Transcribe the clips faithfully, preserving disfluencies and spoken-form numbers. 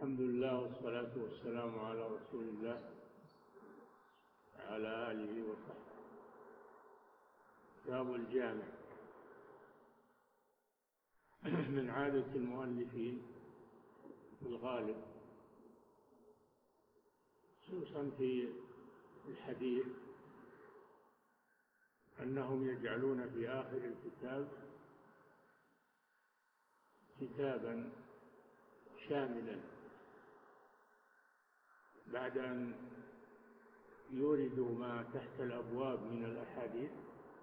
الحمد لله والصلاة والسلام على رسول الله وعلى آله وصحبه. كتاب الجامع. من عادة المؤلفين في الغالب خصوصا في الحديث أنهم يجعلون في آخر الكتاب كتابا شاملا بعد أن يوردوا ما تحت الأبواب من الأحاديث،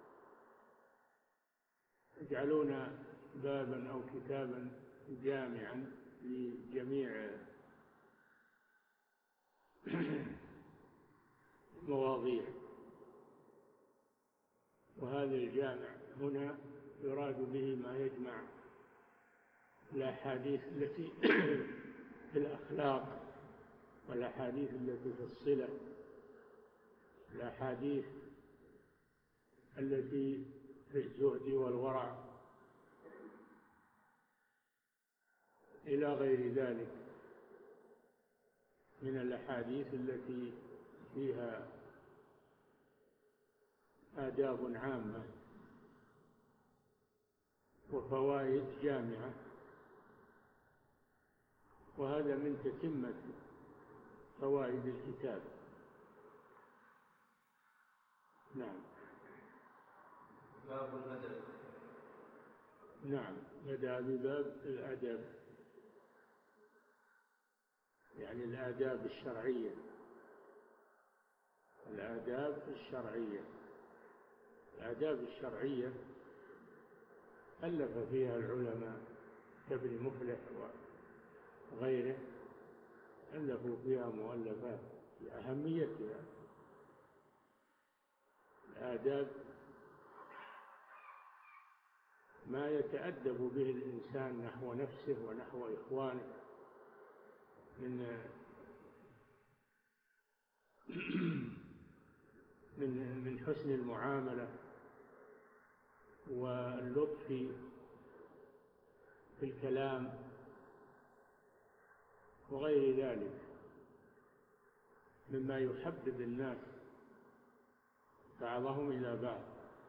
يجعلون بابا أو كتابا جامعا لجميع المواضيع. وهذا الجامع هنا يراد به ما يجمع الأحاديث التي في الأخلاق والأحاديث التي في الصلة، الأحاديث التي في الزهد والورع إلى غير ذلك من الأحاديث التي فيها آداب عامة وفوائد جامعة. وهذا من تتمة فوائد الكتاب. نعم. باب الأدب. نعم، بدأ بباب الأدب، يعني الآداب الشرعية. الآداب الشرعية الآداب الشرعية ألف فيها العلماء كابن مفلح وغيره، ألفوا فيها مؤلفات لأهميتها. الآداب ما يتأدب به الإنسان نحو نفسه ونحو إخوانه من من من حسن المعاملة واللطف في الكلام وغير ذلك مما يحبب الناس بعضهم إلى بعض.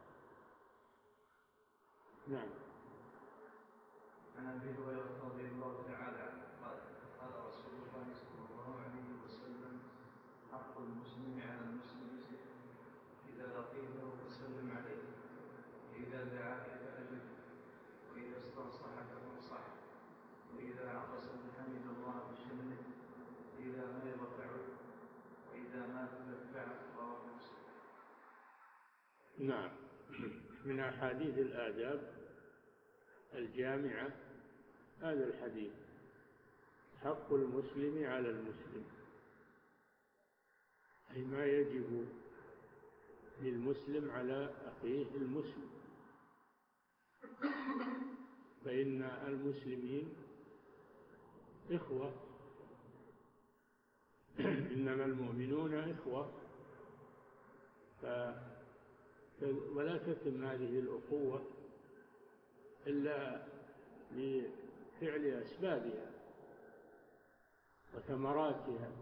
نعم. عن أبي هريرة رضي الله تعالى عنه قال قال رسول الله صلى الله عليه وسلم: حق المسلم على المسلم إذا لقيته فسلم عليه، وإذا دعاك فأجب، وإذا استنصحك فانصح، وإذا عطس فحمد الله بشأنه، وإذا مرض فعد، وإذا مات فاتبع. رواه مسلم. نعم. من أحاديث الآداب الجامعة هذا الحديث: حق المسلم على المسلم، أي ما يجب للمسلم على أخيه المسلم. فإن المسلمين إخوة، إنما المؤمنون إخوة، ف... ولا تتم هذه الأخوة إلا لفعل أسبابها وثمراتها.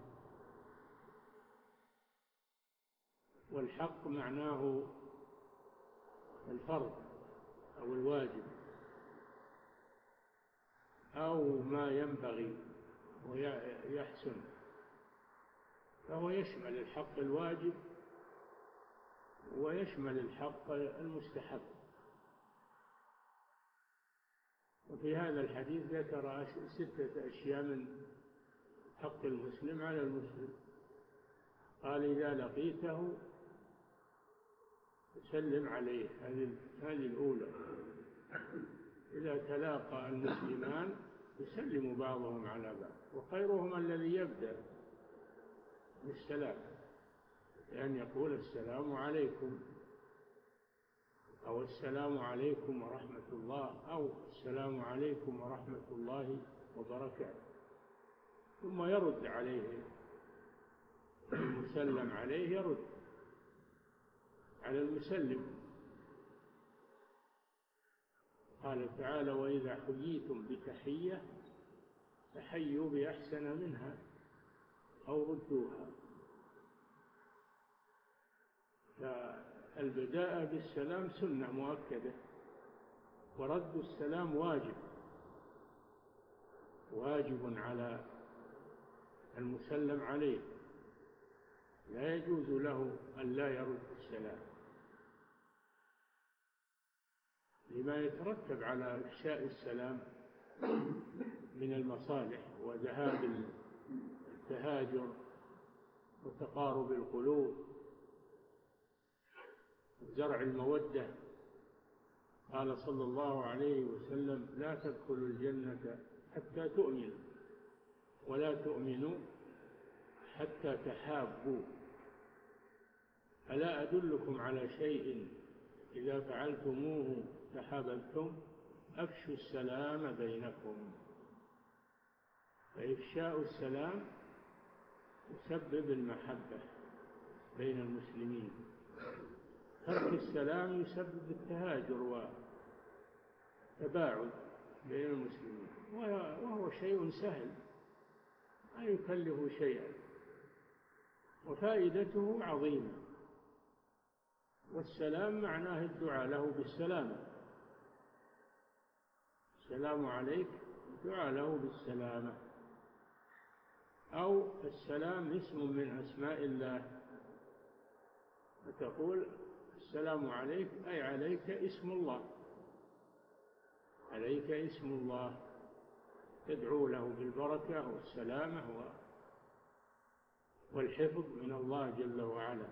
والحق معناه الفرض أو الواجب أو ما ينبغي ويحسن، فهو يشمل الحق الواجب ويشمل الحق المستحب. وفي هذا الحديث ذكر ستة أشياء من حق المسلم على المسلم. قال: إذا لقيته سلم عليه، هذه الأولى. إذا تلاقى المسلمان يسلم بعضهم على بعض، وخيرهم الذي يبدأ بالسلام، لأن يقول: السلام عليكم، أو السلام عليكم ورحمة الله، أو السلام عليكم ورحمة الله وبركاته، ثم يرد عليه المسلم عليه، يرد على المسلم. قال تعالى: وإذا حييتم بتحية فحيوا بأحسن منها أو ردوها. فالبداء بالسلام سنة مؤكدة، ورد السلام واجب واجب على المسلم عليه، لا يجوز له أن لا يرد السلام لما يترتب على إفشاء السلام من المصالح وذهاب التهاجر وتقارب القلوب وزرع المودة. قال صلى الله عليه وسلم: لا تدخلوا الجنة حتى تؤمنوا، ولا تؤمنوا حتى تحابوا. ألا أدلكم على شيء إذا فعلتموه تحاببتم؟ أفشوا السلام بينكم. فإفشاء السلام يسبب المحبة بين المسلمين، ترك السلام يسبب التهاجر وتباعد بين المسلمين، وهو شيء سهل لا يكلف شيئا وفائدته عظيمة. والسلام معناه الدعاء له بالسلامة، السلام عليك، الدعاء له بالسلامة. أو السلام اسم من أسماء الله، فتقول: السلام عليك، أي عليك اسم الله، عليك اسم الله، تدعو له بالبركة والسلامة والحفظ من الله جل وعلا.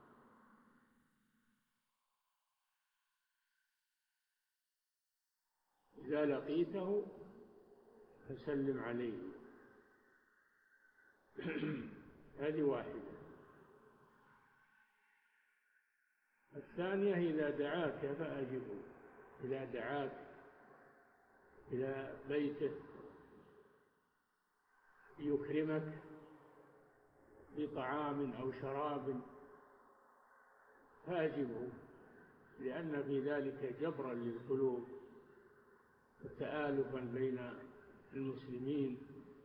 إذا لقيته فسلم عليه. هذه واحدة. الثانية: إذا دعاك فأجبه، إذا دعاك إلى بيته يكرمك بطعام أو شراب فأجبه، لأن في ذلك جبرا للقلوب وتآلفا بين المسلمين،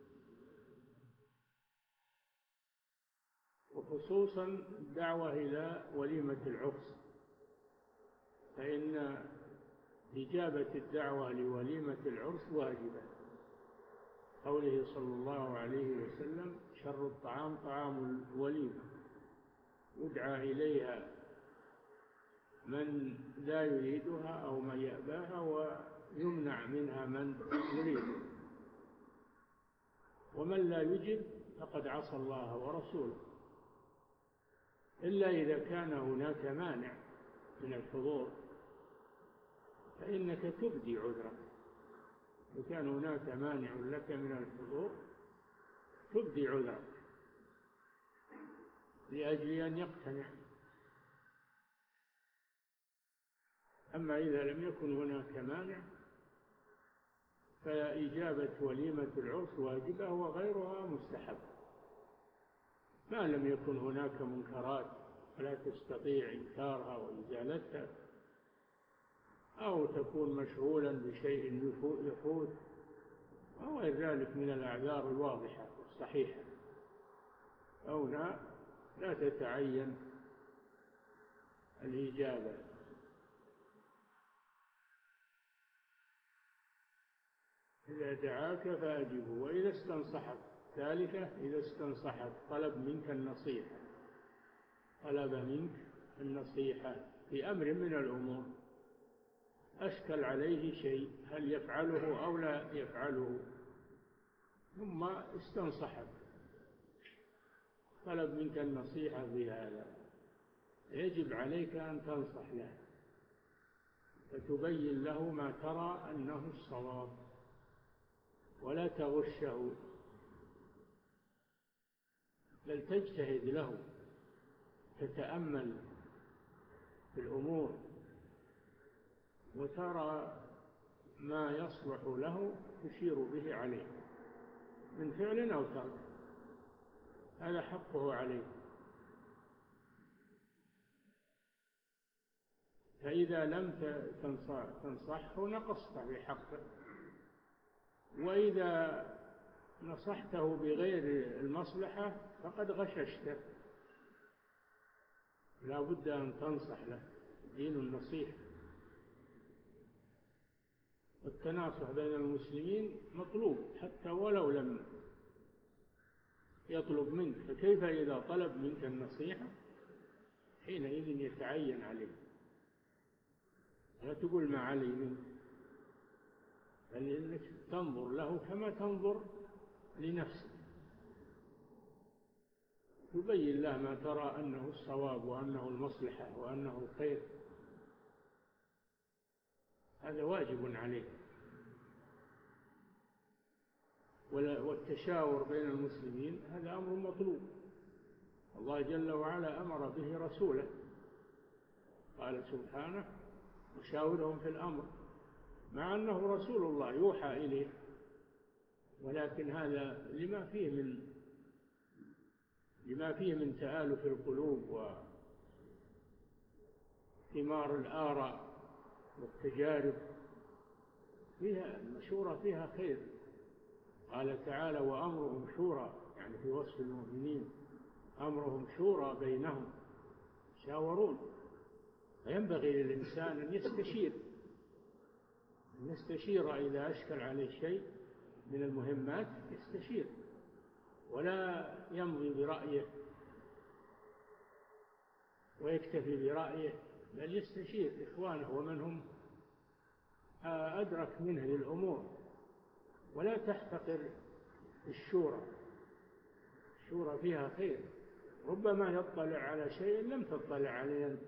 وخصوصا الدعوة إلى وليمة العرس، فإن إجابة الدعوة لوليمة العرس واجبة. قوله صلى الله عليه وسلم: شر الطعام طعام الوليمة، يدعى إليها من لا يريدها أو من يأباها، ويمنع منها من يريدها، ومن لا يجب فقد عصى الله ورسوله، إلا إذا كان هناك مانع من الحضور فإنك تبدي عذرك. إذا كان هناك مانع لك من الحضور تبدي عذرك لأجل أن يقتنع. أما إذا لم يكن هناك مانع فإجابة وليمة العرس واجبة وغيرها مستحب، ما لم يكن هناك منكرات فلا تستطيع إنكارها وإزالتها، أو تكون مشغولا بشيء يفوت أو غير ذلك من الأعذار الواضحة والصحيحة، أو لا لا تتعين الإجابة. إذا دعاك فأجبه. وإذا استنصحك، ثالثة: إذا استنصحك، طلب منك النصيحة، طلب منك النصيحة في أمر من الأمور، أشكل عليه شيء هل يفعله أو لا يفعله، ثم استنصحك، طلب منك النصيحة في هذا، يجب عليك أن تنصح له فتبين له ما ترى أنه الصواب، ولا تغشه، بل تجتهد له، تتأمل في الأمور وترى ما يصلح له تشير به عليه من فعل أو ترك، هذا حقه عليه. فإذا لم تنصحه نقصت في حقه، وإذا نصحته بغير المصلحة فقد غششته. لا بد أن تنصح له، دين النصيحة. والتناصح بين المسلمين مطلوب حتى ولو لم يطلب منك، فكيف إذا طلب منك النصيحة؟ حينئذ يتعين عليه، لا تقول ما علي منك، بل إنك تنظر له كما تنظر لنفسك، تبين له ما ترى أنه الصواب وأنه المصلحة وأنه الخير. هذا واجب عليك. والتشاور بين المسلمين هذا أمر مطلوب، الله جل وعلا أمر به رسوله، قال سبحانه وشاورهم في الأمر، مع أنه رسول الله يوحى إليه، ولكن هذا لما فيه من لما فيه من تآلف القلوب وثمار الآراء والتجارب، فيها المشورة فيها خير. قال تعالى وأمرهم شورى، يعني في وصف المؤمنين أمرهم شورى بينهم، شاورون. فينبغي للإنسان أن يستشير أن يستشير إذا أشكل عليه شيء من المهمات، يستشير ولا يمضي برأيه ويكتفي برأيه، بل يستشير إخوانه ومن هم أدرك منه للأمور. ولا تحتقر الشورى، الشورى فيها خير، ربما يطلع على شيء لم تطلع عليه أنت،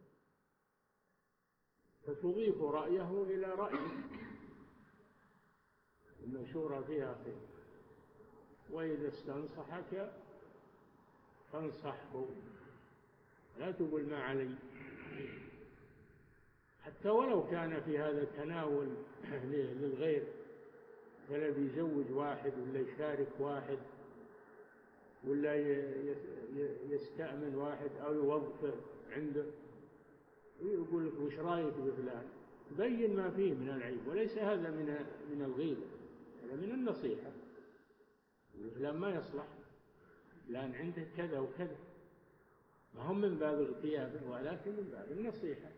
فتضيف رأيه إلى رأيك. المشورة فيها خير. وإذا استنصحك فانصحه، لا تقول ما علي، حتى ولو كان في هذا التناول للغير، ولا بيزوج واحد ولا يشارك واحد ولا يستأمن واحد أو يوظفه عنده، يقول لك وش رأيك بفلان، بين ما فيه من العيب، وليس هذا من من الغيبة، هذا من النصيحة. فلان ما يصلح، فلان عنده كذا وكذا، ما هم من باب اغتيابه ولكن من باب النصيحة.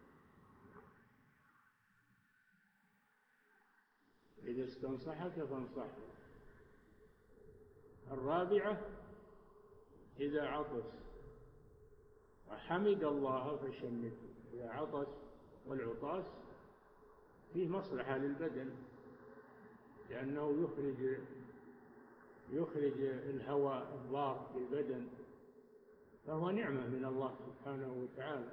إذا استنصحك فانصحه. الرابعة إذا عطس وحمد الله فشمته. إذا عطس، والعطاس فيه مصلحة للبدن، لأنه يخرج يخرج الهواء الضار في البدن، فهو نعمة من الله سبحانه وتعالى،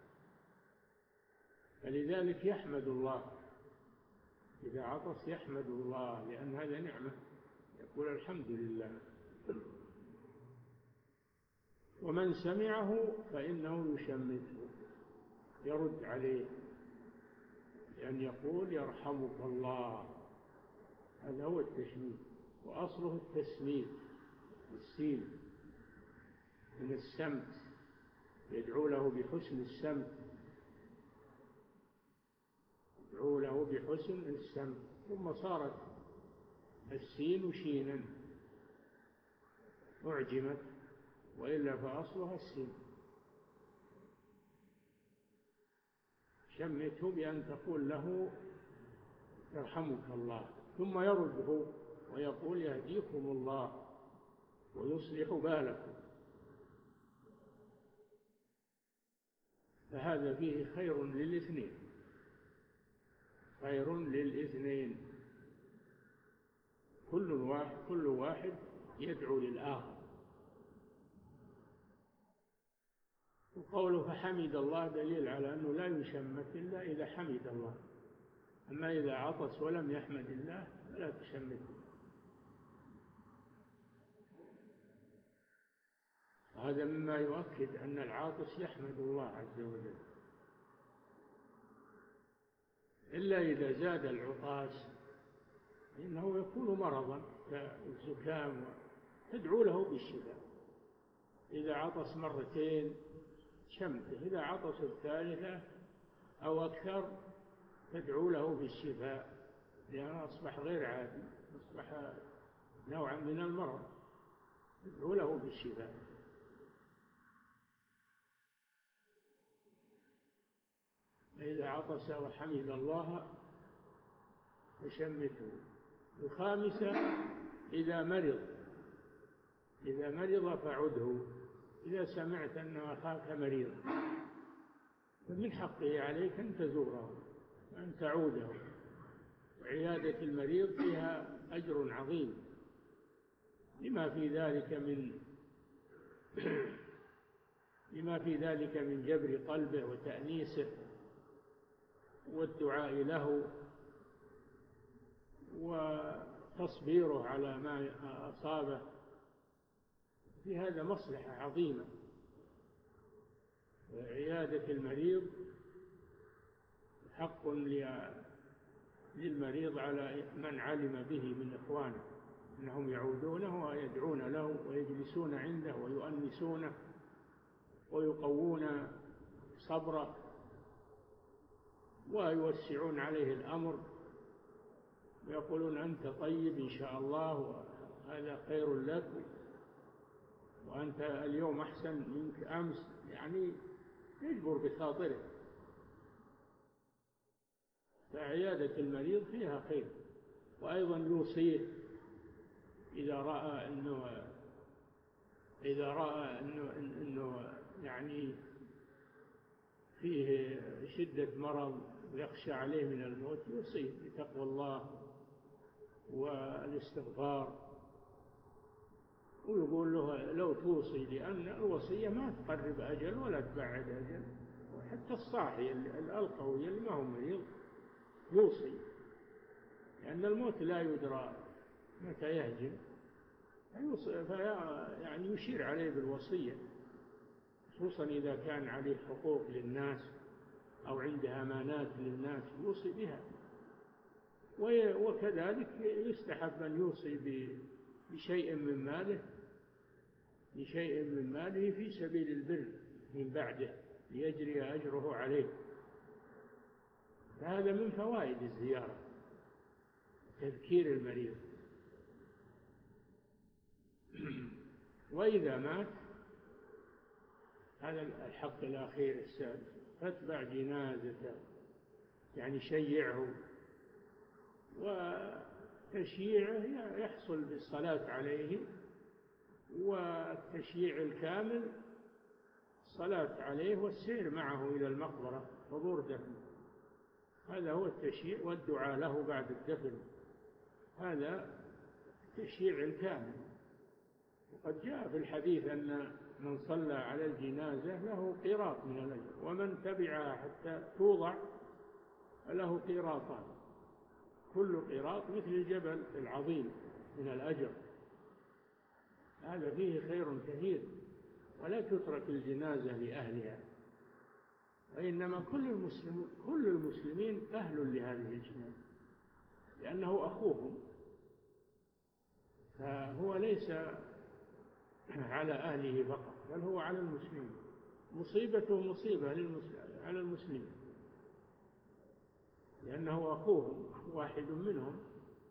فلذلك يحمد الله. إذا عطس يحمد الله لأن هذا نعمة، يقول الحمد لله. ومن سمعه فإنه يشمته، يرد عليه، لأن يقول يرحمك الله، هذا هو التشميت، وأصله التسميت بالسين من السمت، يدعو له بحسن السمت، يدعو له بحسن السمت، ثم صارت السين شينا أعجمت، وإلا فأصلها السين. شمته بأن تقول له يرحمك الله، ثم يرده ويقول يهديكم الله ويصلح بالكم. فهذا فيه خير للاثنين، خير للاثنين، كل واحد كل واحد يدعو للآخر. وقوله فحمد الله دليل على أنه لا يشمت إلا إذا حمد الله، أما إذا عطس ولم يحمد الله فلا تشمته. هذا مما يؤكد أن العاطس يحمد الله عز وجل، إلا إذا زاد العطاس إنه يكون مرضا كالزكام، تدعو له بالشفاء. إذا عطس مرتين شمته، إذا عطس الثالثة أو أكثر تدعو له بالشفاء، لأنه أصبح غير عادي، أصبح نوعا من المرض، ادعو له بالشفاء. فإذا عطس وحمد الله فشمته. الخامسة إذا مرض إذا مرض فعده. إذا سمعت أن أخاك مريض فمن حقه عليك أن تزوره وأن تعوده. وعيادة المريض فيها أجر عظيم لما في ذلك من لما في ذلك من جبر قلبه وتأنيسه والدعاء له وتصبيره على ما أصابه. في هذا مصلحة عظيمة. عيادة المريض حق للمريض على من علم به من إخوانه أنهم يعودونه ويدعون له ويجلسون عنده ويؤنسونه ويقوون صبره ويوسعون عليه الأمر ويقولون أنت طيب إن شاء الله وهذا خير لك وأنت اليوم أحسن منك أمس، يعني يجبر بخاطره. فعيادة المريض فيها خير. وأيضا يوصيه إذا رأى أنه إذا رأى أنه, إنه يعني فيه شدة مرض ويخشى عليه من الموت يوصيه بتقوى الله والاستغفار، ويقول له لو توصي، لأن الوصية ما تقرب أجل ولا تبعد أجل. وحتى الصاحي القوي اللي ما هو مريض يوصي، لأن الموت لا يدرى متى يهجم، يعني يشير عليه بالوصية، خصوصا إذا كان عليه حقوق للناس أو عنده أمانات للناس يوصي بها. وكذلك يستحب أن يوصي بشيء من ماله بشيء من ماله في سبيل البر من بعده ليجري أجره عليه. فهذا من فوائد الزيارة، تذكير المريض. وإذا مات، هذا الحق الأخير السادس، فاتبع جنازته، يعني شيعه. وتشييعه يحصل بالصلاة عليه، والتشييع الكامل الصلاة عليه والسير معه إلى المقبرة حضور دفن. هذا هو التشييع، والدعاء له بعد الدفن، هذا التشييع الكامل. وقد جاء في الحديث أن من صلى على الجنازة له قيراط من الأجر، ومن تبعها حتى توضع له قيراطان، كل قيراط مثل الجبل العظيم من الأجر. هذا فيه خير كثير. ولا تترك الجنازة لأهلها، وإنما كل المسلمين كل المسلمين أهل لهذه الجنازة، لأنه أخوهم، فهو ليس على أهله فقط، بل هو على المسلمين. مصيبته مصيبة على المسلمين، لأنه أخوهم واحد منهم.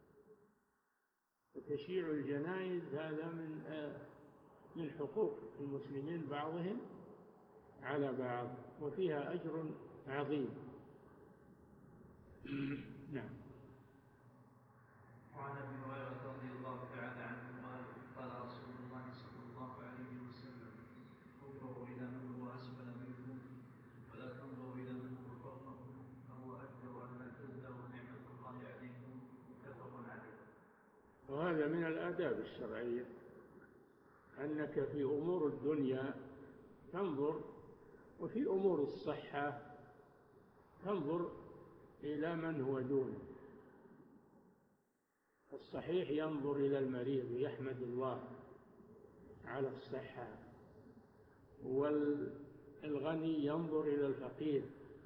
وتشييع الجنائز هذا من من حقوق المسلمين بعضهم على بعض، وفيها أجر عظيم. نعم. وعن ابي هريره رضي الله تعالى عنه قال قال رسول الله صلى الله عليه وسلم: انظروا الى من هو اسفل منكم ولا تنظروا الى من هو فوقكم، فهو اكثر ان لا تزدروا نعمه الله عليكم. متفق عليه. وهذا من الآداب الشرعية، أنك في أمور الدنيا تنظر، وفي أمور الصحة تنظر إلى من هو دونه. الصحيح ينظر إلى المريض يحمد الله على الصحة، والغني ينظر إلى الفقير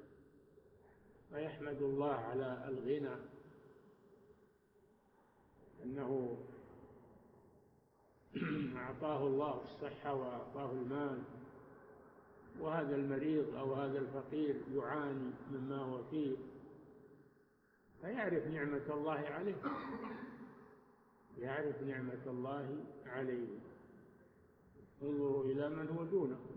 ويحمد الله على الغنى، أنه أعطاه الله الصحة وأعطاه المال، وهذا المريض أو هذا الفقير يعاني مما هو فيه، فيعرف نعمة الله عليه يعرف نعمة الله عليه. انظروا إلى من هو دونكم،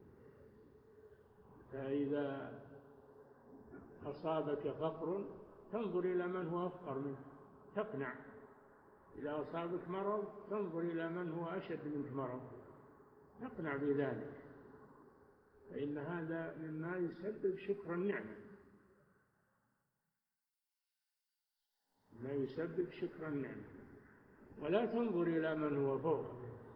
فإذا أصابك فقر تنظر إلى من هو أفقر منك تقنع، إذا أصابك مرض تنظر إلى من هو أشد منك مرض تقنع بذلك، فإن هذا مما يسبب شكر النعمة، ما يسبب شكر النعمة. ولا تنظر إلى من هو فوقك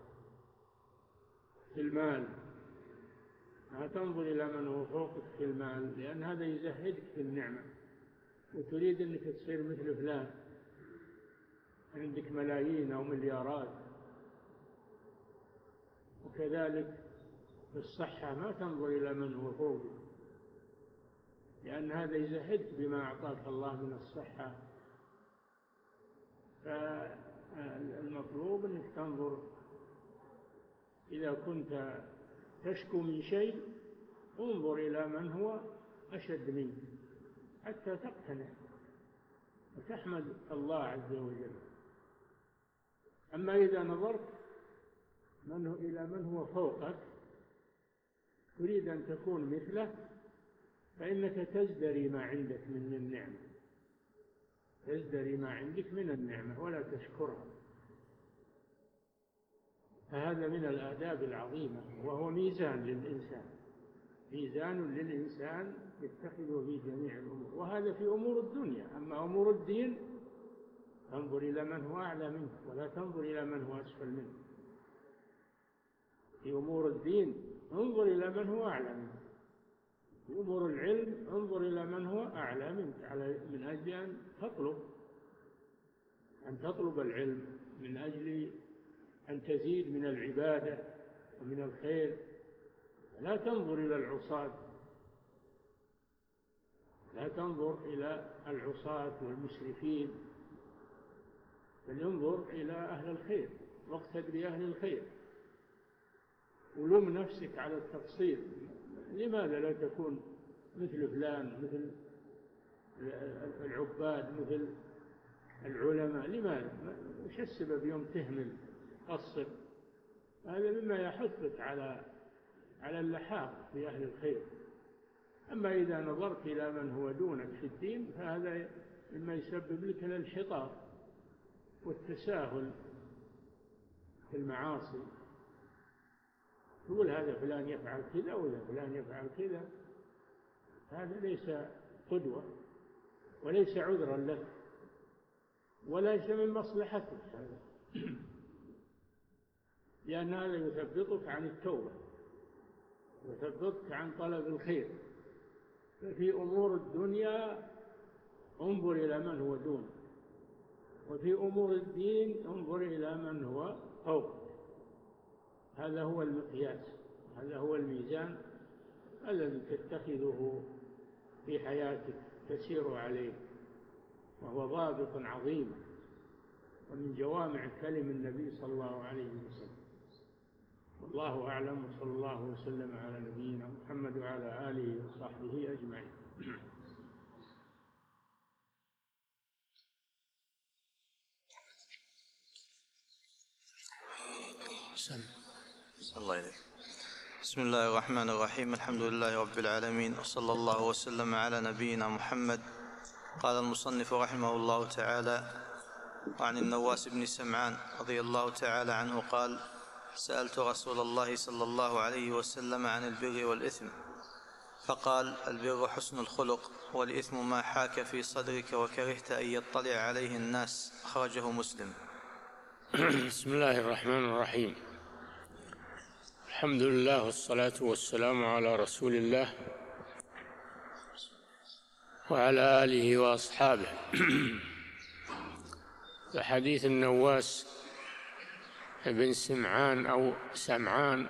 في المال، لا تنظر إلى من هو فوقك في المال، لأن هذا يزهدك في النعمة وتريد أنك تصير مثل فلان عندك ملايين أو مليارات. وكذلك في الصحة ما تنظر إلى من هو فوقك، لأن هذا يزهدك بما أعطاك الله من الصحة. فالمطلوب أنك تنظر، إذا كنت تشكو من شيء انظر إلى من هو أشد منك حتى تقتنع وتحمد الله عز وجل. أما إذا نظرت من هو إلى من هو فوقك تريد أن تكون مثله فإنك تزدري ما عندك من النعمة، تزدري ما عندك من النعمة ولا تشكرها. فهذا من الآداب العظيمة، وهو ميزان للإنسان، ميزان للإنسان يتخذه في جميع الأمور، وهذا في أمور الدنيا. أما أمور الدين تنظر إلى من هو أعلى منك ولا تنظر إلى من هو أسفل منك. في أمور الدين انظر إلى من هو أعلى منك، في أمور العلم انظر إلى من هو أعلى منك على من أجل أن تطلب أن تطلب العلم، من أجل أن تزيد من العبادة ومن الخير. لا تنظر إلى العصاة، لا تنظر إلى العصاة والمسرفين، بل انظر إلى أهل الخير واقتد بأهل الخير، ولوم نفسك على التقصير. لماذا لا تكون مثل فلان، مثل العباد، مثل العلماء؟ لماذا؟ وش السبب يوم تهمل قصر؟ هذا مما يحثك على على اللحاق بأهل الخير. أما إذا نظرت إلى من هو دونك في الدين فهذا مما يسبب لك الانحطاط والتساهل في المعاصي. تقول هذا فلان يفعل كذا ولا فلان يفعل كذا، هذا ليس قدوة وليس عذرا لك وليس من مصلحتك هذا، لأن هذا يثبطك عن التوبة، يثبطك عن طلب الخير. ففي أمور الدنيا انظر إلى من هو دون، وفي أمور الدين انظر إلى من هو فوق. هذا هو المقياس، هذا هو الميزان الذي تتخذه في حياتك تسير عليه، وهو ضابط عظيم ومن جوامع كلم النبي صلى الله عليه وسلم. والله أعلم، وصلى الله وسلم على نبينا محمد وعلى آله وصحبه أجمعين. الله إليك. بسم الله الرحمن الرحيم، الحمد لله رب العالمين، وصلى الله وسلم على نبينا محمد. قال المصنف رحمه الله تعالى: وعن النواس بن سمعان رضي الله تعالى عنه قال: سألت رسول الله صلى الله عليه وسلم عن البر والإثم، فقال: البر حسن الخلق، والإثم ما حاك في صدرك وكرهت أن يطلع عليه الناس. أخرجه مسلم. بسم الله الرحمن الرحيم، الحمد لله والصلاة والسلام على رسول الله وعلى آله وأصحابه. فحديث النواس بن سمعان أو سمعان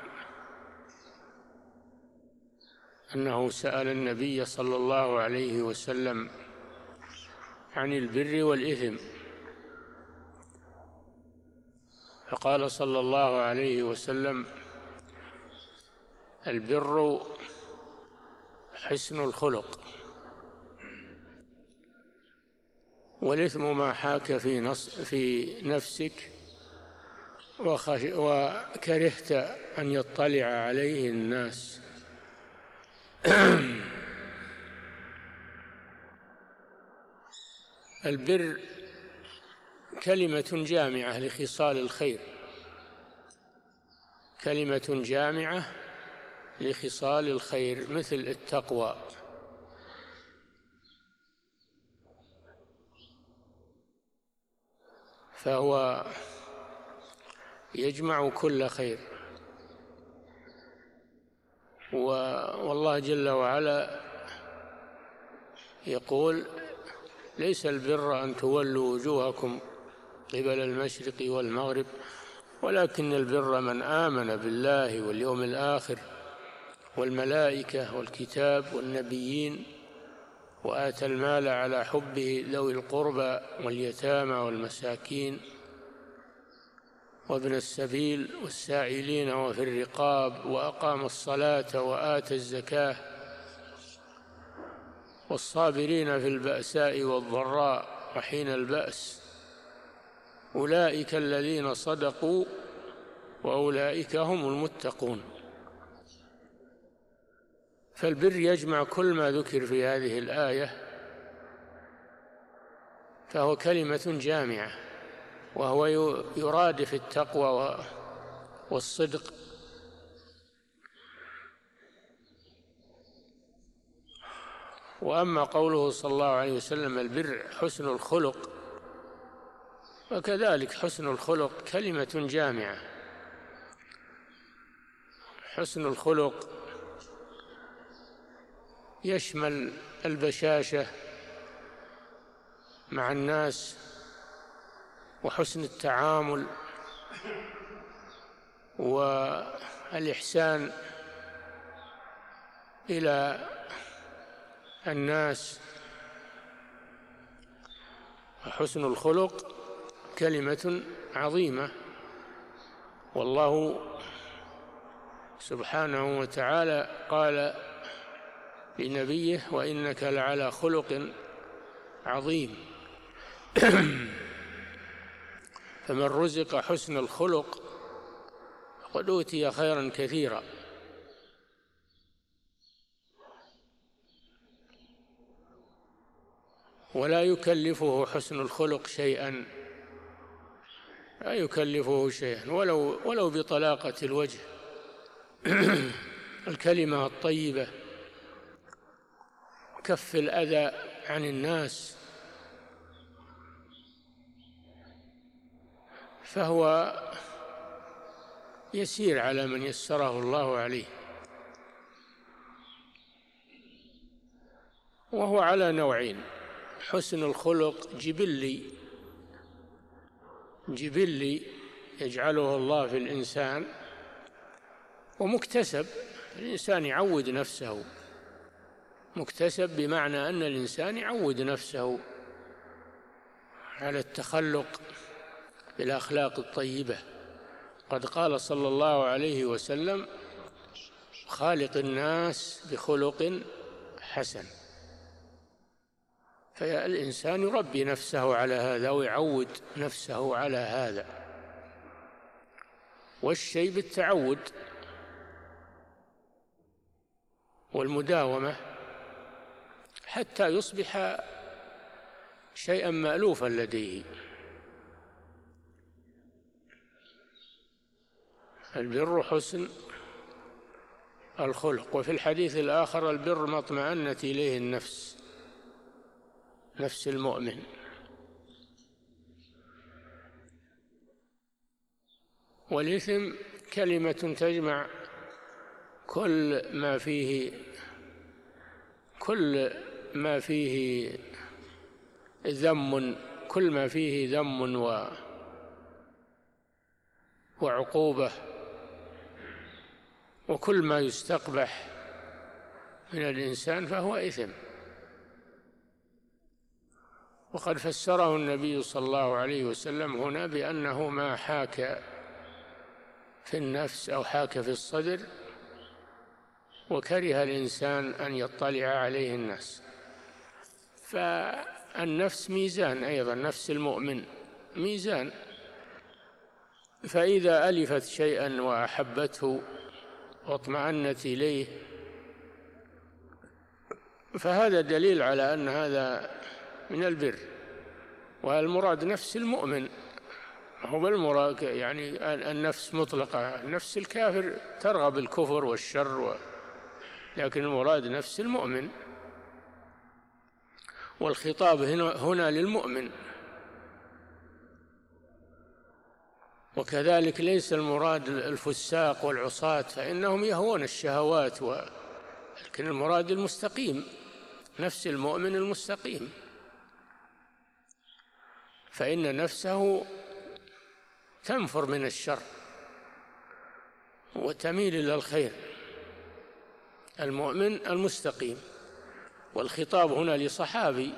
أنه سأل النبي صلى الله عليه وسلم عن البر والإثم، فقال صلى الله عليه وسلم: البر حسن الخلق، والإثم ما حاك في, نص في نفسك وكرهت أن يطلع عليه الناس. البر كلمة جامعة لخصال الخير، كلمة جامعة لخصال الخير مثل التقوى. فهو يجمع كل خير. والله جل وعلا يقول: ليس البر أن تولوا وجوهكم قبل المشرق والمغرب ولكن البر من آمن بالله واليوم الآخر والملائكة والكتاب والنبيين وآتى المال على حبه ذوي القربى واليتامى والمساكين وابن السبيل والسائلين وفي الرقاب وأقام الصلاة وآتى الزكاة والصابرين في البأساء والضراء وحين البأس أولئك الذين صدقوا وأولئك هم المتقون. فالبر يجمع كل ما ذكر في هذه الآية، فهو كلمة جامعة، وهو يرادف التقوى والصدق. وأما قوله صلى الله عليه وسلم: البر حسن الخلق، وكذلك حسن الخلق كلمة جامعة. حسن الخلق يشمل البشاشة مع الناس وحسن التعامل والإحسان إلى الناس. حسن الخلق كلمة عظيمة، والله سبحانه وتعالى قال لنبيه: وإنك لعلى خلق عظيم. فمن رزق حسن الخلق فقد أوتي خيرا كثيرا. ولا يكلفه حسن الخلق شيئا، لا يكلفه شيئا ولو ولو بطلاقة الوجه. الكلمة الطيبة، كف الأذى عن الناس، فهو يسير على من يسره الله عليه. وهو على نوعين: حسن الخلق جبلي جبلي يجعله الله في الإنسان، ومكتسب، الإنسان يعود نفسه. مكتسب بمعنى أن الإنسان يعود نفسه على التخلق بالأخلاق الطيبة. قد قال صلى الله عليه وسلم: خالق الناس بخلق حسن. فالإنسان يربي نفسه على هذا ويعود نفسه على هذا، والشيء بالتعود والمداومة حتى يصبح شيئا مألوفا لديه. البر حسن الخلق. وفي الحديث الآخر: البر ما اطمأنت إليه النفس، نفس المؤمن. والإثم كلمة تجمع كل ما فيه كل ما فيه ذم كل ما فيه ذم و وعقوبة، وكل ما يستقبح من الإنسان فهو إثم. وقد فسره النبي صلى الله عليه وسلم هنا بأنه ما حاك في النفس أو حاك في الصدر وكره الإنسان أن يطلع عليه الناس. النفس ميزان أيضا، نفس المؤمن ميزان، فإذا ألفت شيئا وأحبته واطمأنت إليه فهذا دليل على أن هذا من البر. والمراد نفس المؤمن، هو المراد يعني النفس مطلقة، نفس الكافر ترغب الكفر والشر و... لكن المراد نفس المؤمن، والخطاب هنا, هنا للمؤمن. وكذلك ليس المراد الفساق والعصاة فإنهم يهوون الشهوات و... لكن المراد المستقيم، نفس المؤمن المستقيم، فإن نفسه تنفر من الشر وتميل إلى الخير، المؤمن المستقيم. والخطاب هنا لصحابي،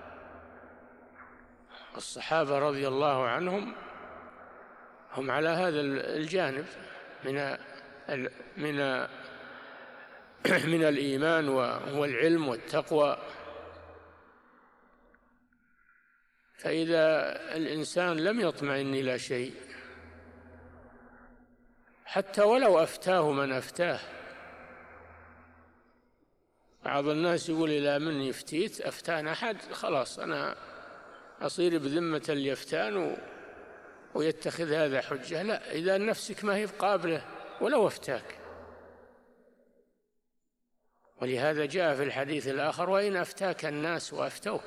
الصحابة رضي الله عنهم هم على هذا الجانب من من من الإيمان والعلم والتقوى. فإذا الإنسان لم يطمئن إلى شيء حتى ولو أفتاه من أفتاه، بعض الناس يقول إلى من يفتيت أفتان أحد خلاص أنا أصير بذمة اللي يفتان ويتخذ هذا حجة. لا، إذا نفسك ما هي قابلة ولو أفتاك. ولهذا جاء في الحديث الآخر: وإن أفتاك الناس وأفتوك.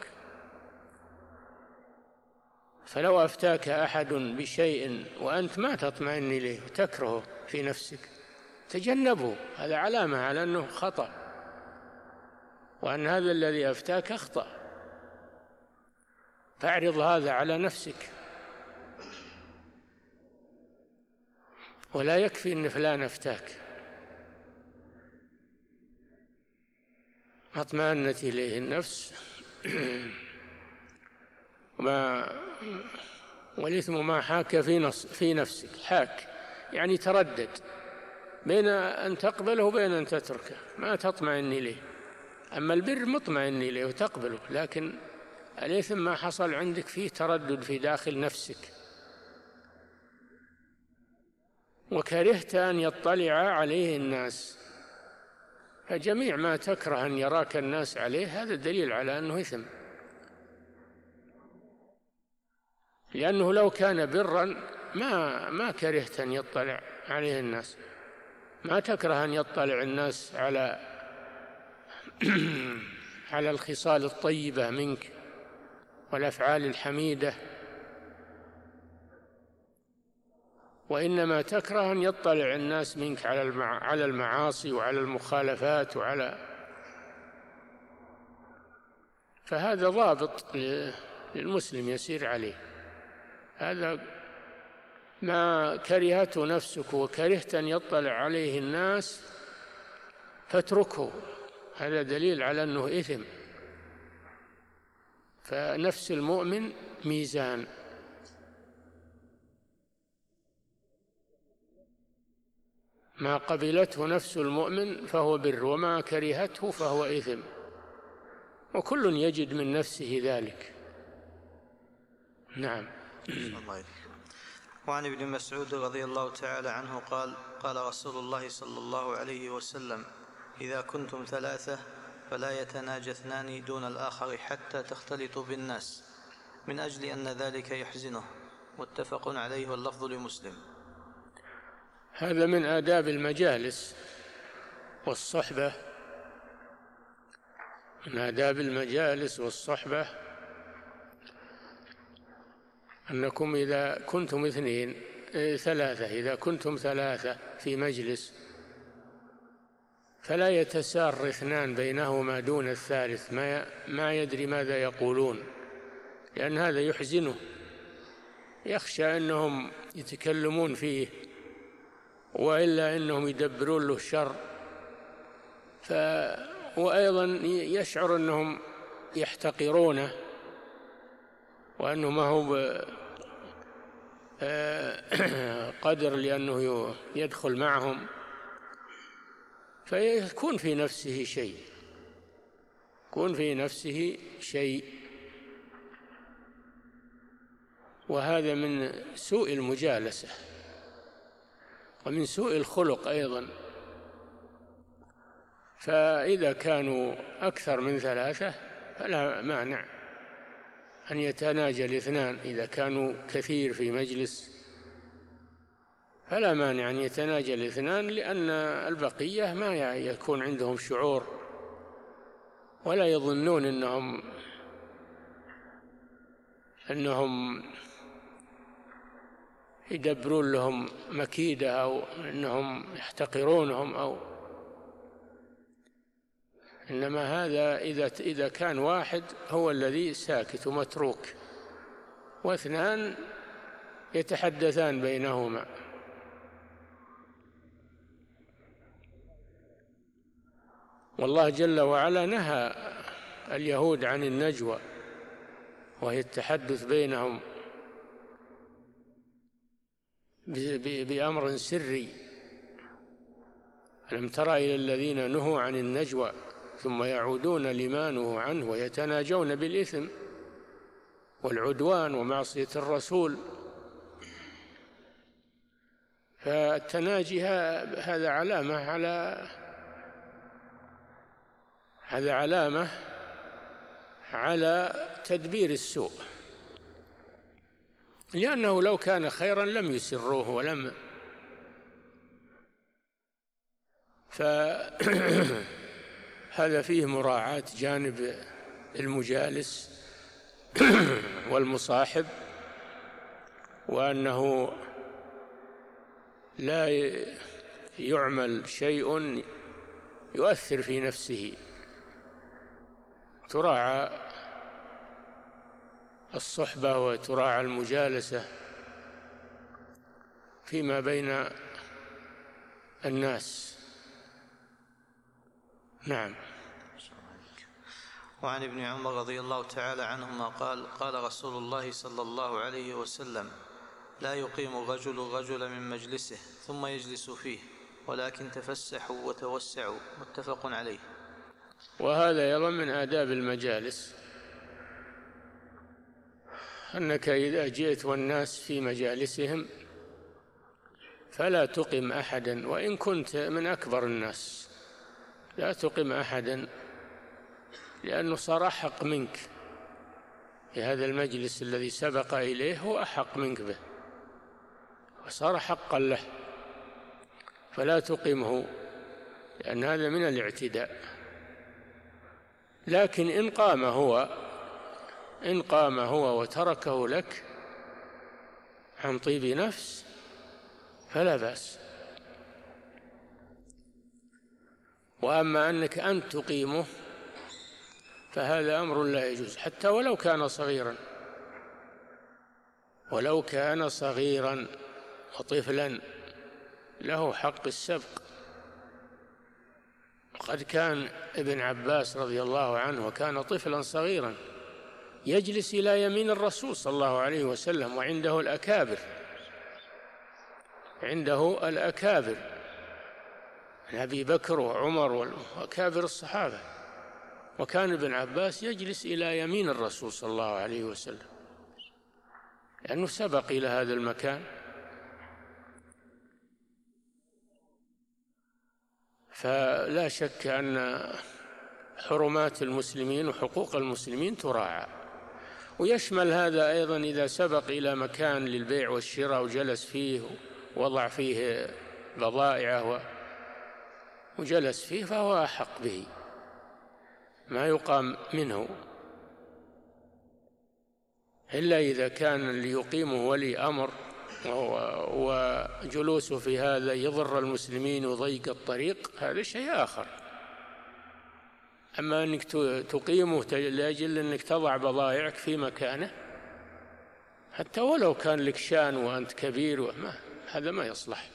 فلو أفتاك أحد بشيء وأنت ما تطمئن إليه وتكرهه في نفسك تجنبه، هذا علامة على أنه خطأ، وأن هذا الذي أفتاك أخطأ، فاعرض هذا على نفسك. ولا يكفي أن فلان أفتاك، اطمأنت إليه النفس ما والإثم ما حاك في, في نفسك، حاك يعني تردد بين أن تقبله وبين أن تتركه، ما تطمئن إليه. أما البر مطمئن إليه وتقبله، لكن الإثم ما حصل عندك فيه تردد في داخل نفسك، وكرهت أن يطلع عليه الناس. فجميع ما تكره أن يراك الناس عليه هذا دليل على أنه إثم، لأنه لو كان برا ما ما كرهت أن يطلع عليه الناس، ما تكره أن يطلع الناس على على الخصال الطيبة منك والأفعال الحميدة، وإنما تكره أن يطلع الناس منك على المعاصي وعلى المخالفات وعلى. فهذا ضابط للمسلم يسير عليه. هذا ما كرهته نفسك وكرهت أن يطلع عليه الناس فاتركه، هذا دليل على أنه إثم. فنفس المؤمن ميزان، ما قبلته نفس المؤمن فهو بر، وما كرهته فهو إثم، وكل يجد من نفسه ذلك. نعم. الله. وعن ابن مسعود رضي الله تعالى عنه قال: قال رسول الله صلى الله عليه وسلم: إذا كنتم ثلاثة فلا يتناجى اثنان دون الآخر حتى تختلطوا بالناس، من أجل أن ذلك يحزنه. متفق عليه واللفظ لمسلم. هذا من آداب المجالس والصحبة، من آداب المجالس والصحبة أنكم إذا كنتم اثنين ثلاثة إذا كنتم ثلاثة في مجلس فلا يتسار اثنان بينهما دون الثالث، ما ما يدري ماذا يقولون، لأن هذا يحزنه، يخشى أنهم يتكلمون فيه وإلا أنهم يدبرون له الشر، ف وأيضا يشعر أنهم يحتقرونه وأنه ما هو قدر لأنه يدخل معهم، فيكون في نفسه شيء يكون في نفسه شيء وهذا من سوء المجالسة ومن سوء الخلق أيضا. فإذا كانوا أكثر من ثلاثة فلا مانع أن يتناجى الاثنان، إذا كانوا كثير في مجلس فلا مانع أن يتناجى الاثنان، لأن البقية ما يكون عندهم شعور ولا يظنون أنهم أنهم يدبرون لهم مكيدة أو أنهم يحتقرونهم، أو إنما هذا إذا إذا كان واحد هو الذي ساكت ومتروك واثنان يتحدثان بينهما. والله جل وعلا نهى اليهود عن النجوى، وهي التحدث بينهم بأمر سري. ألم تر إلى الذين نهوا عن النجوى ثم يعودون لما نهوا عنه ويتناجون بالإثم والعدوان ومعصية الرسول. فالتناجي هذا علامة على هذا علامة على تدبير السوء، لأنه لو كان خيرا لم يسروه ولم فهذا فيه مراعاة جانب المجالس والمصاحب، وأنه لا يعمل شيء يؤثر في نفسه، تراعى الصحبة وتراعى المجالسة فيما بين الناس. نعم. وعن ابن عمر رضي الله تعالى عنهما قال قال رسول الله صلى الله عليه وسلم: لا يقيم الرجل الرجل من مجلسه ثم يجلس فيه، ولكن تفسحوا وتوسعوا. متفق عليه. وهذا أيضا من آداب المجالس، أنك إذا جئت والناس في مجالسهم فلا تقم أحدا، وإن كنت من أكبر الناس لا تقم أحدا، لأنه صار أحق منك في هذا المجلس الذي سبق إليه، هو أحق منك به وصار حقا له، فلا تقمه، لأن هذا من الاعتداء. لكن إن قام هو إن قام هو وتركه لك عن طيب نفس فلا بأس. وأما أنك أنت تقيمه فهذا أمر لا يجوز، حتى ولو كان صغيرا ولو كان صغيرا وطفلا له حق السبق. وقد كان ابن عباس رضي الله عنه وكان طفلا صغيرا يجلس إلى يمين الرسول صلى الله عليه وسلم، وعنده الأكابر عنده الأكابر أبي بكر وعمر وأكابر الصحابة، وكان ابن عباس يجلس إلى يمين الرسول صلى الله عليه وسلم لأنه سبق إلى هذا المكان. فلا شك أن حرمات المسلمين وحقوق المسلمين تراعى، ويشمل هذا أيضا إذا سبق إلى مكان للبيع والشراء وجلس فيه ووضع فيه بضائعه وجلس فيه فهو أحق به، ما يقام منه، إلا إذا كان ليقيمه ولي أمر وجلوسه في هذا يضر المسلمين وضيق الطريق، هذا شيء آخر. أما أنك تقيمه لأجل أنك تضع بضائعك في مكانه حتى ولو كان لك شان وأنت كبير وما هذا ما يصلح.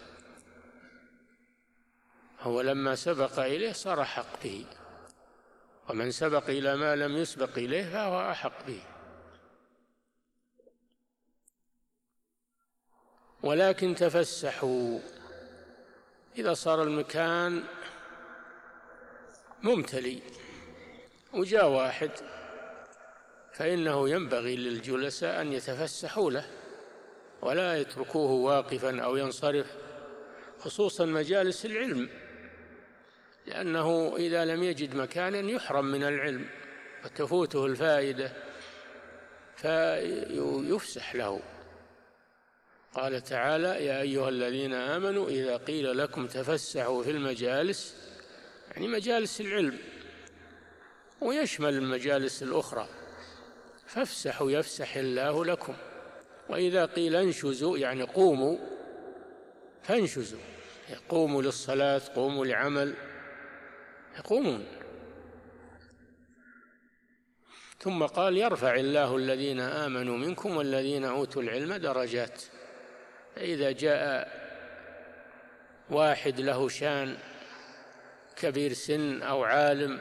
هو لما سبق إليه صار حق به، ومن سبق إلى ما لم يسبق إليه فهو أحق به. ولكن تفسحوا إذا صار المكان ممتلي وجاء واحد فإنه ينبغي للجلساء أن يتفسحوا له ولا يتركوه واقفا أو ينصرف، خصوصا مجالس العلم، لأنه إذا لم يجد مكانا يحرم من العلم وتفوته الفائدة، فيفسح له. قال تعالى: يا أيها الذين آمنوا إذا قيل لكم تفسحوا في المجالس، يعني مجالس العلم، ويشمل المجالس الأخرى، فافسحوا يفسح الله لكم. وإذا قيل انشزوا يعني قوموا، فانشزوا، قوموا للصلاة، قوموا لعمل، يقومون. ثم قال: يرفع الله الذين آمنوا منكم والذين أوتوا العلم درجات. فإذا جاء واحد له شان، كبير سن أو عالم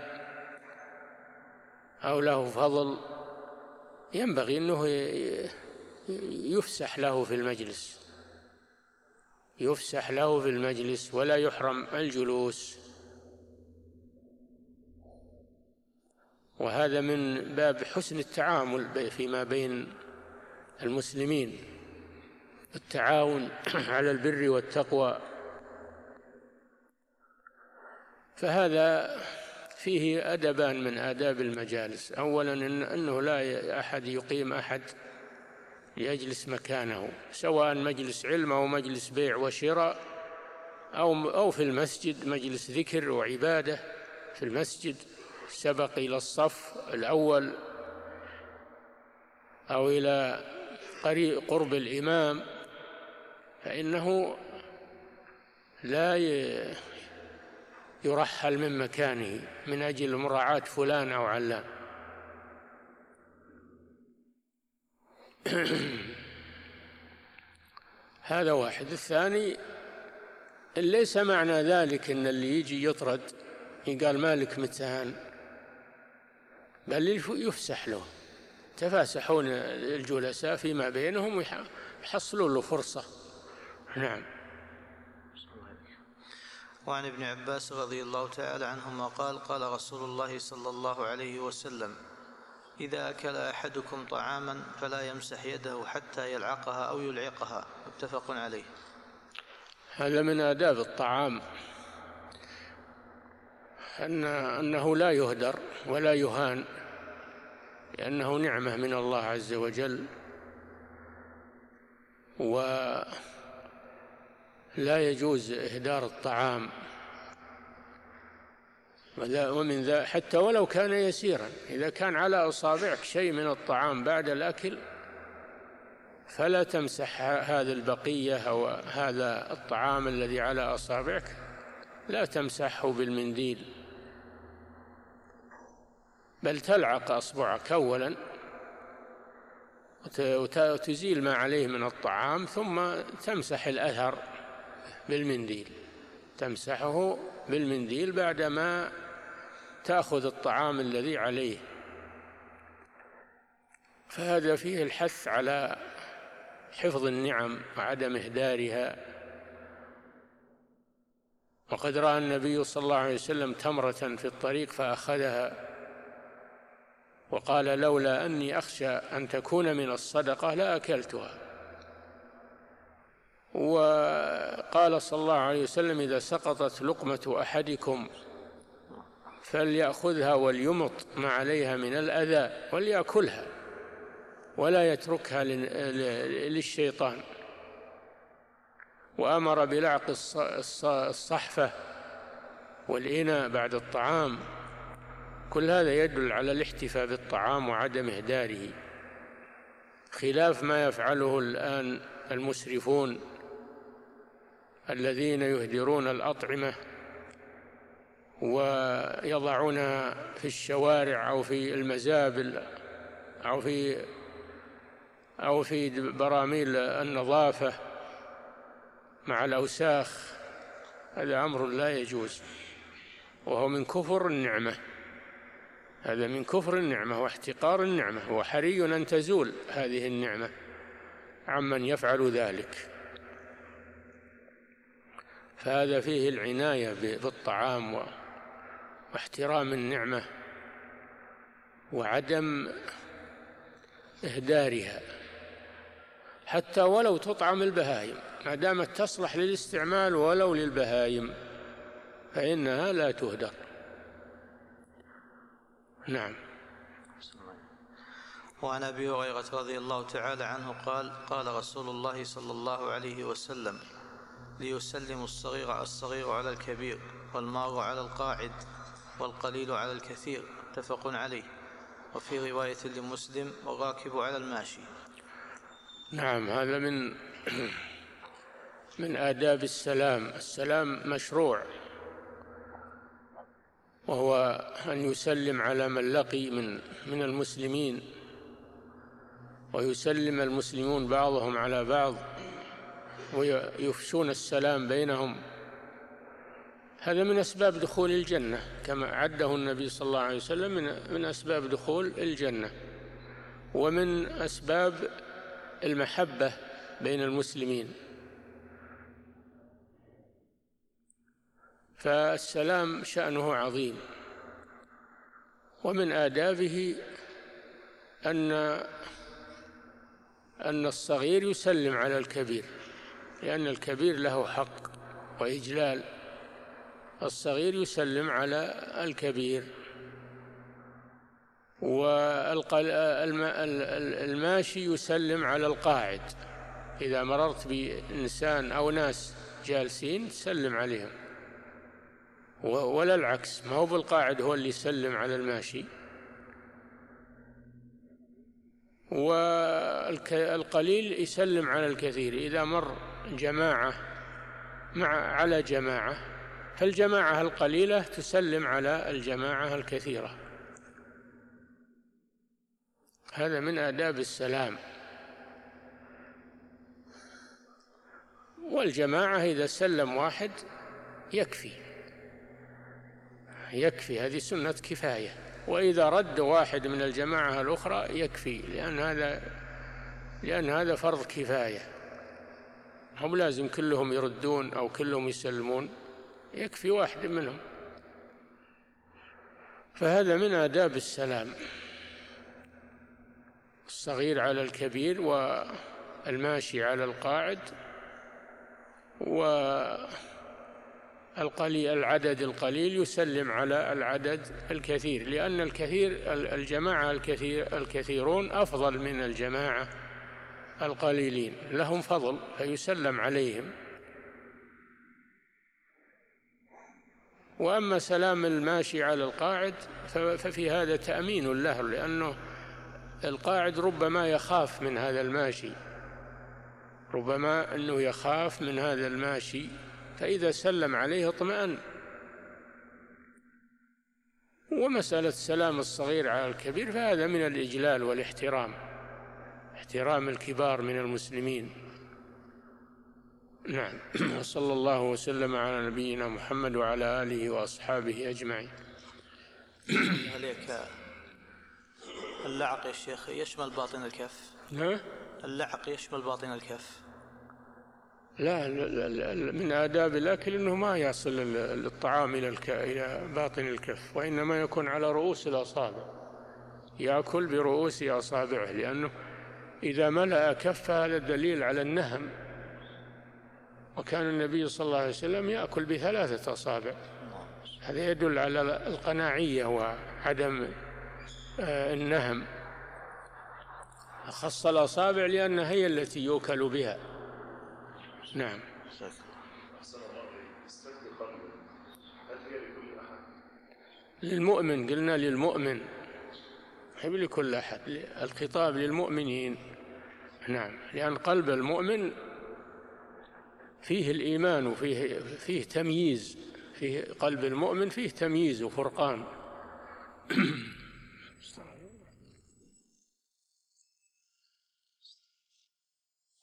أو له فضل، ينبغي أنه يفسح له في المجلس، يفسح له في المجلس ولا يحرم الجلوس. وهذا من باب حسن التعامل فيما بين المسلمين، التعاون على البر والتقوى. فهذا فيه أدبان من آداب المجالس: أولا أنه لا أحد يقيم أحد ليجلس مكانه، سواء مجلس علم أو مجلس بيع وشراء أو أو في المسجد مجلس ذكر وعبادة في المسجد، سبق إلى الصف الأول أو إلى قرب الإمام، فإنه لا يرحل من مكانه من أجل مراعاة فلان أو علان. هذا واحد. الثاني، ليس معنى ذلك أن اللي يجي يطرد يقال مالك متهان، بل يفسح له، تفاسحون الجلساء فيما بينهم ويحصلون له فرصة. نعم. وعن ابن عباس رضي الله تعالى عنهما قال: قال رسول الله صلى الله عليه وسلم: إذا أكل أحدكم طعاما فلا يمسح يده حتى يلعقها أو يلعقها. متفق عليه. هذا من آداب الطعام، أن أنه لا يهدر ولا يهان، لأنه نعمة من الله عز وجل، ولا يجوز إهدار الطعام، ومن ذا حتى ولو كان يسيرا، إذا كان على أصابعك شيء من الطعام بعد الأكل فلا تمسح هذا البقية أو هذا الطعام الذي على أصابعك، لا تمسحه بالمنديل، بل تلعق أصبعك أولا وتزيل ما عليه من الطعام، ثم تمسح الأثر بالمنديل، تمسحه بالمنديل بعدما تأخذ الطعام الذي عليه. فهذا فيه الحث على حفظ النعم وعدم إهدارها. وقد رأى النبي صلى الله عليه وسلم تمرة في الطريق فأخذها وقال: لولا أني أخشى أن تكون من الصدقة لأكلتها. وقال صلى الله عليه وسلم: إذا سقطت لقمة أحدكم فليأخذها وليمط ما عليها من الأذى وليأكلها ولا يتركها للشيطان. وأمر بلعق الصحفة والإناء بعد الطعام. كل هذا يدل على الاحتفاء بالطعام وعدم إهداره، خلاف ما يفعله الآن المسرفون الذين يهدرون الأطعمة ويضعونها في الشوارع أو في المزابل أو في أو في براميل النظافة مع الأوساخ. هذا أمر لا يجوز، وهو من كفر النعمة، هذا من كفر النعمة واحتقار النعمة، وحري أن تزول هذه النعمة عمن يفعل ذلك. فهذا فيه العناية بالطعام واحترام النعمة وعدم إهدارها، حتى ولو تطعم البهائم، ما دامت تصلح للاستعمال ولو للبهائم فإنها لا تهدر. نعم. وعن أبي هريرة رضي الله تعالى عنه قال قال رسول الله صلى الله عليه وسلم: ليسلم الصغير الصغير على الكبير، والمار على القاعد، والقليل على الكثير. متفق عليه. وفي رواية لمسلم: والراكب على الماشي. نعم، هذا من من آداب السلام. السلام مشروع، وهو أن يسلم على من لقي من من المسلمين، ويسلم المسلمون بعضهم على بعض، ويفشون السلام بينهم. هذا من أسباب دخول الجنة، كما عده النبي صلى الله عليه وسلم من أسباب دخول الجنة، ومن أسباب المحبة بين المسلمين. فالسلام شأنه عظيم. ومن آدابه أن أن الصغير يسلم على الكبير، لأن الكبير له حق وإجلال. الصغير يسلم على الكبير. والماشي يسلم على القاعد، إذا مررت بإنسان أو ناس جالسين سلم عليهم، ولا العكس، ما هو بالقاعد هو اللي يسلم على الماشي. والقليل يسلم على الكثير، إذا مر جماعة مع على جماعة فالجماعة القليلة تسلم على الجماعة الكثيرة. هذا من آداب السلام. والجماعة إذا سلم واحد يكفي يكفي هذه سنة كفاية. وإذا رد واحد من الجماعة الأخرى يكفي، لأن هذا لأن هذا فرض كفاية، هم لازم كلهم يردون أو كلهم يسلمون، يكفي واحد منهم. فهذا من آداب السلام، الصغير على الكبير، والماشي على القاعد، والقليل العدد القليل يسلم على العدد الكثير، لأن الكثير الجماعة الكثير الكثيرون أفضل من الجماعة القليلين، لهم فضل فيسلم عليهم. وأما سلام الماشي على القاعد ففي هذا تأمين له، لأنه القاعد ربما يخاف من هذا الماشي، ربما أنه يخاف من هذا الماشي، فإذا سلم عليه اطمأن. ومسألة سلام الصغير على الكبير فهذا من الإجلال والاحترام، احترام الكبار من المسلمين. نعم. وصلى الله وسلم على نبينا محمد وعلى آله وأصحابه أجمعين. عليك اللعق يا شيخ يشمل باطن الكف؟ ها؟ اللعق يشمل باطن الكف؟ لا, من آداب الأكل أنه ما يصل الطعام إلى باطن الكف، وإنما يكون على رؤوس الأصابع، يأكل برؤوس أصابعه، لأنه إذا ملأ كفه هذا دليل على النهم، وكان النبي صلى الله عليه وسلم يأكل بثلاثة أصابع، هذا يدل على القناعية وعدم النهم. خص الأصابع لأنها هي التي يؤكل بها. نعم. للمؤمن، قلنا للمؤمن، يحب لكل أحد، الخطاب للمؤمنين. نعم، لأن قلب المؤمن فيه الإيمان وفيه فيه تمييز، فيه قلب المؤمن فيه تمييز وفرقان.